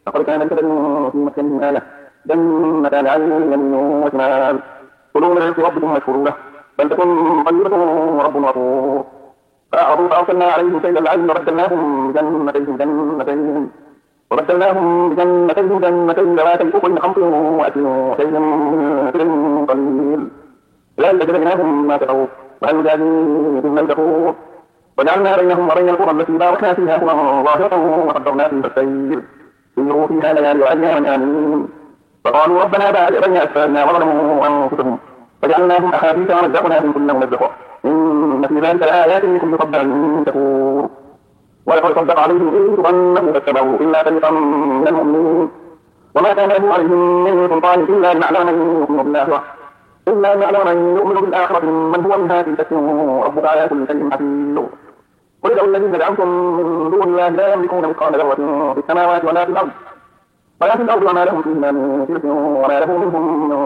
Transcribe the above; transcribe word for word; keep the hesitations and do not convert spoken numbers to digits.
لقد كان لسبب في مسكنهم آية جنتان عن يمين وشمال كلوا من رزق ربكم واشكروا له بلدة طيبة ورب غفور فأعرضوا فأرسلنا عليهم سيل العلم وبدلناهم بجنتين جنتين وبدلناهم بجنتين جنتين ذواتي أكل خمط وأكل وشيء من سدر قليل ذلك جزيناهم ما كفروا وهل نجازي إلا الكفور وجعلنا بينهم وبين القرى التي باركنا فيها قرى ظاهرة وقدرنا فيها السير سيروا فيها ليالي وأياما آمنين فقالوا ربنا باعد بين أسفارنا وظلموا أنفسهم فجعلناهم أحاديث ورزقناهم كل ممزق إن في ذلك لآيات لكل صبر شكور ولقد صدق عليهم إن ظنه فاتبعوا إلا فريقا من المؤمنين وما كان له عليهم من سلطان إلا لنعلم من يؤمن بالآخرة إلا لنعلم من يؤمن بالآخرة من هو منها في شك وربك على كل شيء حفيظ قل ادعوا الذين زعمتم من دون الله لا يملكون مثقال ذرة في السماوات ولا في الأرض ولا في الأرض وما لهم فيهما من شرك وما له منهم من